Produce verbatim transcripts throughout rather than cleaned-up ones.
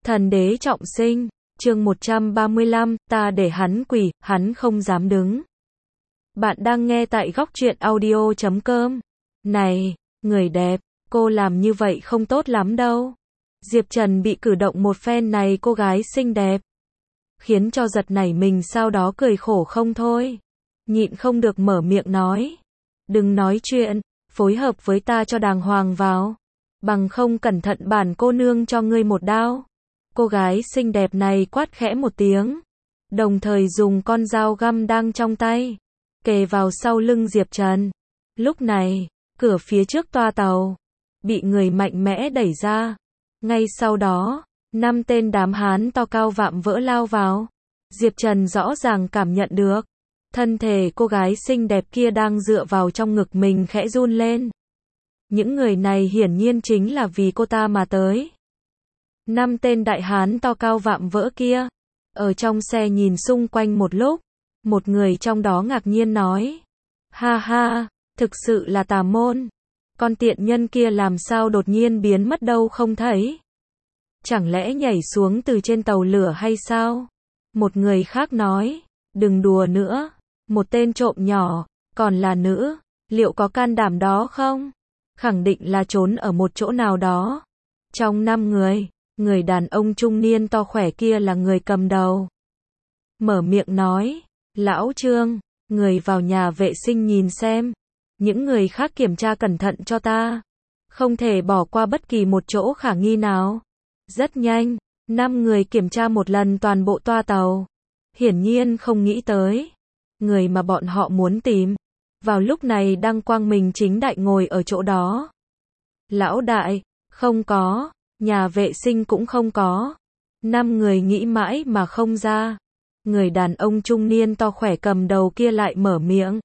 Thần đế trọng sinh, chương một trăm ba mươi lăm, ta để hắn quỳ, hắn không dám đứng. Bạn đang nghe tại góc truyện audio chấm com. Này, người đẹp, cô làm như vậy không tốt lắm đâu. Diệp Trần bị cử động một phen này cô gái xinh đẹp, khiến cho giật nảy mình, sau đó cười khổ không thôi. Nhịn không được mở miệng nói. Đừng nói chuyện, phối hợp với ta cho đàng hoàng vào. Bằng không cẩn thận bản cô nương cho ngươi một đao. Cô gái xinh đẹp này quát khẽ một tiếng, đồng thời dùng con dao găm đang trong tay, kề vào sau lưng Diệp Trần. Lúc này, cửa phía trước toa tàu bị người mạnh mẽ đẩy ra. Ngay sau đó, năm tên đám hán to cao vạm vỡ lao vào. Diệp Trần rõ ràng cảm nhận được, thân thể cô gái xinh đẹp kia đang dựa vào trong ngực mình khẽ run lên. Những người này hiển nhiên chính là vì cô ta mà tới. Năm tên đại hán to cao vạm vỡ kia, ở trong xe nhìn xung quanh một lúc, một người trong đó ngạc nhiên nói. Ha ha, thực sự là tà môn. Con tiện nhân kia làm sao đột nhiên biến mất đâu không thấy? Chẳng lẽ nhảy xuống từ trên tàu lửa hay sao? Một người khác nói, đừng đùa nữa, một tên trộm nhỏ, còn là nữ, liệu có can đảm đó không? Khẳng định là trốn ở một chỗ nào đó. Trong năm người, người đàn ông trung niên to khỏe kia là người cầm đầu. Mở miệng nói, lão Trương, người vào nhà vệ sinh nhìn xem. Những người khác kiểm tra cẩn thận cho ta. Không thể bỏ qua bất kỳ một chỗ khả nghi nào. Rất nhanh, năm người kiểm tra một lần toàn bộ toa tàu. Hiển nhiên không nghĩ tới, người mà bọn họ muốn tìm, vào lúc này đang quang minh chính đại ngồi ở chỗ đó. Lão đại, không có. Nhà vệ sinh cũng không có. Năm người nghĩ mãi mà không ra. Người đàn ông trung niên to khỏe cầm đầu kia lại mở miệng.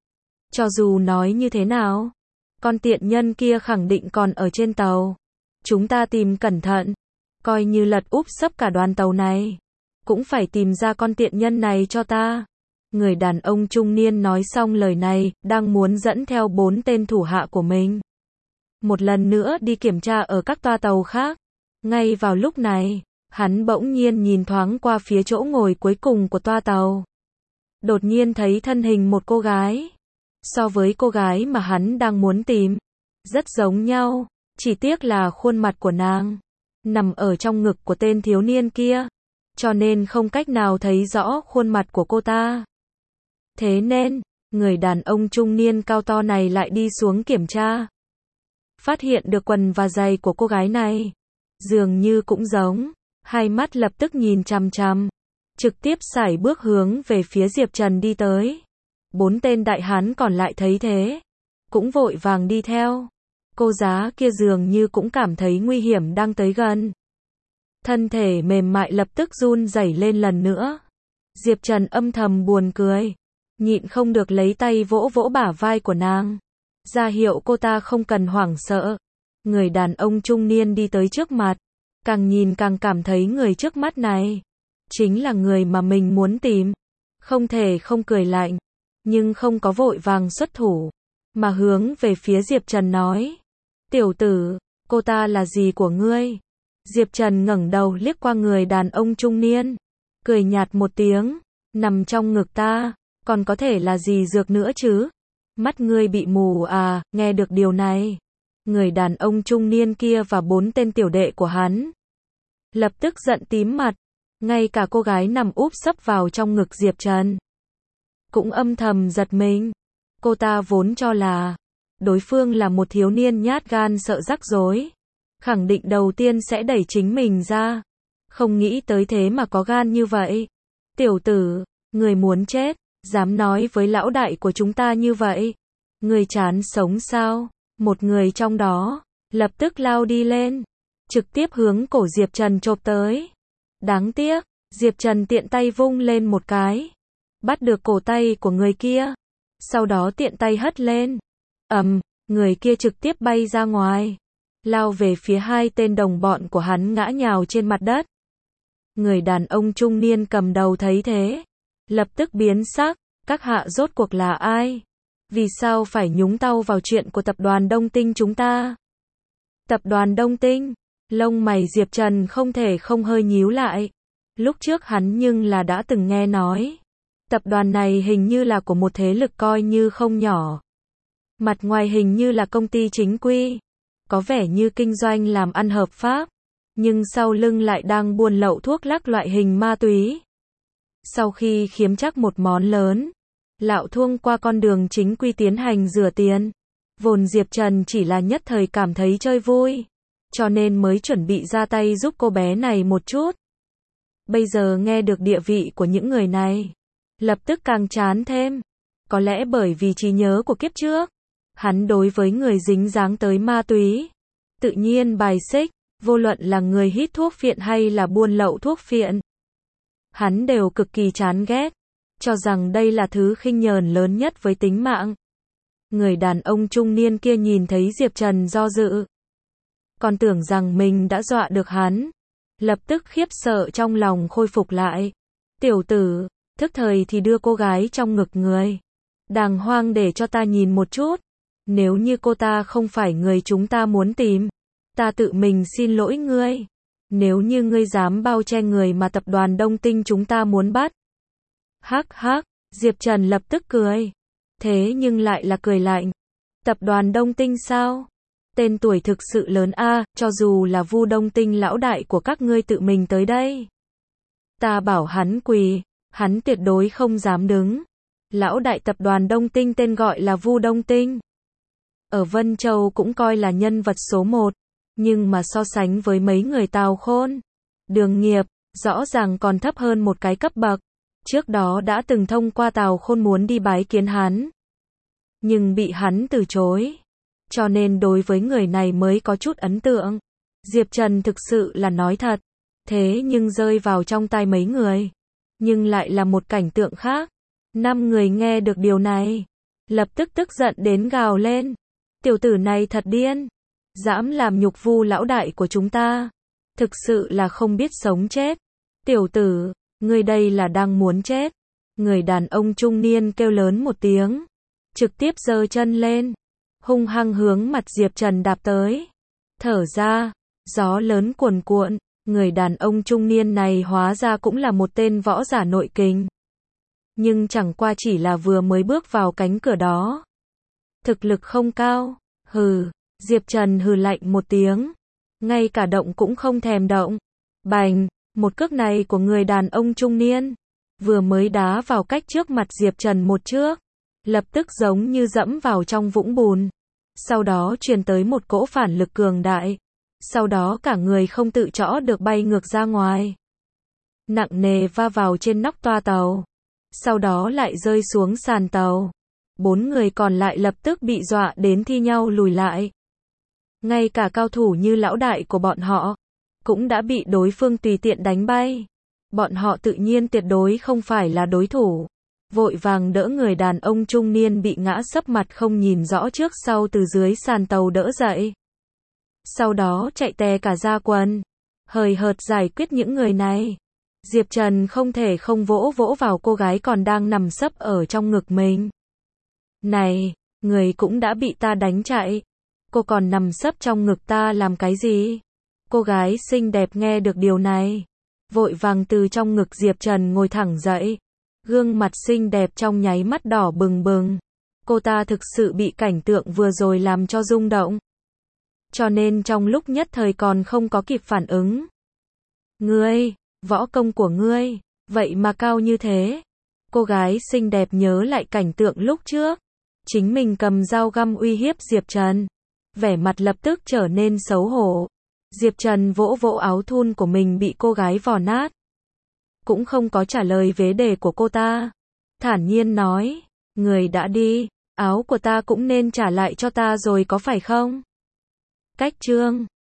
Cho dù nói như thế nào, con tiện nhân kia khẳng định còn ở trên tàu. Chúng ta tìm cẩn thận, coi như lật úp sấp cả đoàn tàu này, cũng phải tìm ra con tiện nhân này cho ta. Người đàn ông trung niên nói xong lời này, đang muốn dẫn theo bốn tên thủ hạ của mình một lần nữa đi kiểm tra ở các toa tàu khác. Ngay vào lúc này, hắn bỗng nhiên nhìn thoáng qua phía chỗ ngồi cuối cùng của toa tàu. Đột nhiên thấy thân hình một cô gái. So với cô gái mà hắn đang muốn tìm, rất giống nhau, chỉ tiếc là khuôn mặt của nàng nằm ở trong ngực của tên thiếu niên kia, cho nên không cách nào thấy rõ khuôn mặt của cô ta. Thế nên, người đàn ông trung niên cao to này lại đi xuống kiểm tra. Phát hiện được quần và giày của cô gái này dường như cũng giống, hai mắt lập tức nhìn chằm chằm, trực tiếp sải bước hướng về phía Diệp Trần đi tới. Bốn tên đại hán còn lại thấy thế, cũng vội vàng đi theo. Cô giá kia dường như cũng cảm thấy nguy hiểm đang tới gần. Thân thể mềm mại lập tức run rẩy lên lần nữa. Diệp Trần âm thầm buồn cười, nhịn không được lấy tay vỗ vỗ bả vai của nàng, ra hiệu cô ta không cần hoảng sợ. Người đàn ông trung niên đi tới trước mặt, càng nhìn càng cảm thấy người trước mắt này chính là người mà mình muốn tìm. Không thể không cười lạnh, nhưng không có vội vàng xuất thủ, mà hướng về phía Diệp Trần nói. Tiểu tử, cô ta là gì của ngươi? Diệp Trần ngẩng đầu liếc qua người đàn ông trung niên, cười nhạt một tiếng, nằm trong ngực ta, còn có thể là gì dược nữa chứ? Mắt ngươi bị mù à? Nghe được điều này, người đàn ông trung niên kia và bốn tên tiểu đệ của hắn lập tức giận tím mặt. Ngay cả cô gái nằm úp sấp vào trong ngực Diệp Trần cũng âm thầm giật mình. Cô ta vốn cho là đối phương là một thiếu niên nhát gan sợ rắc rối, khẳng định đầu tiên sẽ đẩy chính mình ra. Không nghĩ tới thế mà có gan như vậy. Tiểu tử, người muốn chết, dám nói với lão đại của chúng ta như vậy? Người chán sống sao? Một người trong đó lập tức lao đi lên, trực tiếp hướng cổ Diệp Trần chộp tới. Đáng tiếc, Diệp Trần tiện tay vung lên một cái, bắt được cổ tay của người kia, sau đó tiện tay hất lên. Ầm, um, người kia trực tiếp bay ra ngoài, lao về phía hai tên đồng bọn của hắn ngã nhào trên mặt đất. Người đàn ông trung niên cầm đầu thấy thế, lập tức biến sắc. Các hạ rốt cuộc là ai? Vì sao phải nhúng tay vào chuyện của tập đoàn Đông Tinh chúng ta? Tập đoàn Đông Tinh Lông mày Diệp Trần không thể không hơi nhíu lại. Lúc trước hắn nhưng là đã từng nghe nói. Tập đoàn này hình như là của một thế lực coi như không nhỏ. Mặt ngoài hình như là công ty chính quy. Có vẻ như kinh doanh làm ăn hợp pháp. Nhưng sau lưng lại đang buôn lậu thuốc lắc loại hình ma túy. Sau khi khiếm chắc một món lớn, Lão Thuông qua con đường chính quy tiến hành rửa tiền. Vốn Diệp Trần chỉ là nhất thời cảm thấy chơi vui, cho nên mới chuẩn bị ra tay giúp cô bé này một chút. Bây giờ nghe được địa vị của những người này, lập tức càng chán thêm. Có lẽ bởi vì trí nhớ của kiếp trước, hắn đối với người dính dáng tới ma túy, tự nhiên bài xích, vô luận là người hít thuốc phiện hay là buôn lậu thuốc phiện. Hắn đều cực kỳ chán ghét, cho rằng đây là thứ khinh nhờn lớn nhất với tính mạng. Người đàn ông trung niên kia nhìn thấy Diệp Trần do dự, còn tưởng rằng mình đã dọa được hắn, lập tức khiếp sợ trong lòng khôi phục lại. Tiểu tử, thức thời thì đưa cô gái trong ngực người đàng hoàng để cho ta nhìn một chút. Nếu như cô ta không phải người chúng ta muốn tìm, ta tự mình xin lỗi ngươi. Nếu như ngươi dám bao che người mà tập đoàn Đông Tinh chúng ta muốn bắt. Hắc hắc, Diệp Trần lập tức cười. Thế nhưng lại là cười lạnh. Tập đoàn Đông Tinh sao? Tên tuổi thực sự lớn a, cho dù là Vu Đông Tinh lão đại của các ngươi tự mình tới đây. Ta bảo hắn quỳ, hắn tuyệt đối không dám đứng. Lão đại tập đoàn Đông Tinh tên gọi là Vu Đông Tinh. Ở Vân Châu cũng coi là nhân vật số một, nhưng mà so sánh với mấy người Tào Khôn, Đường Nghiệp, rõ ràng còn thấp hơn một cái cấp bậc. Trước đó đã từng thông qua Tào Khôn muốn đi bái kiến hắn, nhưng bị hắn từ chối. Cho nên đối với người này mới có chút ấn tượng. Diệp Trần thực sự là nói thật. Thế nhưng rơi vào trong tai mấy người, nhưng lại là một cảnh tượng khác. Năm người nghe được điều này, lập tức tức giận đến gào lên. Tiểu tử này thật điên, dám làm nhục Vu lão đại của chúng ta. Thực sự là không biết sống chết. Tiểu tử, ngươi đây là đang muốn chết. Người đàn ông trung niên kêu lớn một tiếng, trực tiếp giơ chân lên, hung hăng hướng mặt Diệp Trần đạp tới. Thở ra, gió lớn cuồn cuộn, người đàn ông trung niên này hóa ra cũng là một tên võ giả nội kình. Nhưng chẳng qua chỉ là vừa mới bước vào cánh cửa đó. Thực lực không cao, hừ, Diệp Trần hừ lạnh một tiếng, ngay cả động cũng không thèm động. Bành, một cước này của người đàn ông trung niên, vừa mới đá vào cách trước mặt Diệp Trần một trước, lập tức giống như dẫm vào trong vũng bùn. Sau đó truyền tới một cỗ phản lực cường đại. Sau đó cả người không tự chõ được bay ngược ra ngoài. Nặng nề va vào trên nóc toa tàu. Sau đó lại rơi xuống sàn tàu. Bốn người còn lại lập tức bị dọa đến thi nhau lùi lại. Ngay cả cao thủ như lão đại của bọn họ, cũng đã bị đối phương tùy tiện đánh bay. Bọn họ tự nhiên tuyệt đối không phải là đối thủ. Vội vàng đỡ người đàn ông trung niên bị ngã sấp mặt không nhìn rõ trước sau từ dưới sàn tàu đỡ dậy. Sau đó chạy tè cả ra quần, hời hợt giải quyết những người này. Diệp Trần không thể không vỗ vỗ vào cô gái còn đang nằm sấp ở trong ngực mình. Này, người cũng đã bị ta đánh chạy. Cô còn nằm sấp trong ngực ta làm cái gì? Cô gái xinh đẹp nghe được điều này, vội vàng từ trong ngực Diệp Trần ngồi thẳng dậy. Gương mặt xinh đẹp trong nháy mắt đỏ bừng bừng. Cô ta thực sự bị cảnh tượng vừa rồi làm cho rung động. Cho nên trong lúc nhất thời còn không có kịp phản ứng. Ngươi, võ công của ngươi, vậy mà cao như thế. Cô gái xinh đẹp nhớ lại cảnh tượng lúc trước. Chính mình cầm dao găm uy hiếp Diệp Trần. Vẻ mặt lập tức trở nên xấu hổ. Diệp Trần vỗ vỗ áo thun của mình bị cô gái vò nát. Cũng không có trả lời vấn đề của cô ta. Thản nhiên nói, người đã đi, áo của ta cũng nên trả lại cho ta rồi có phải không? Cách chương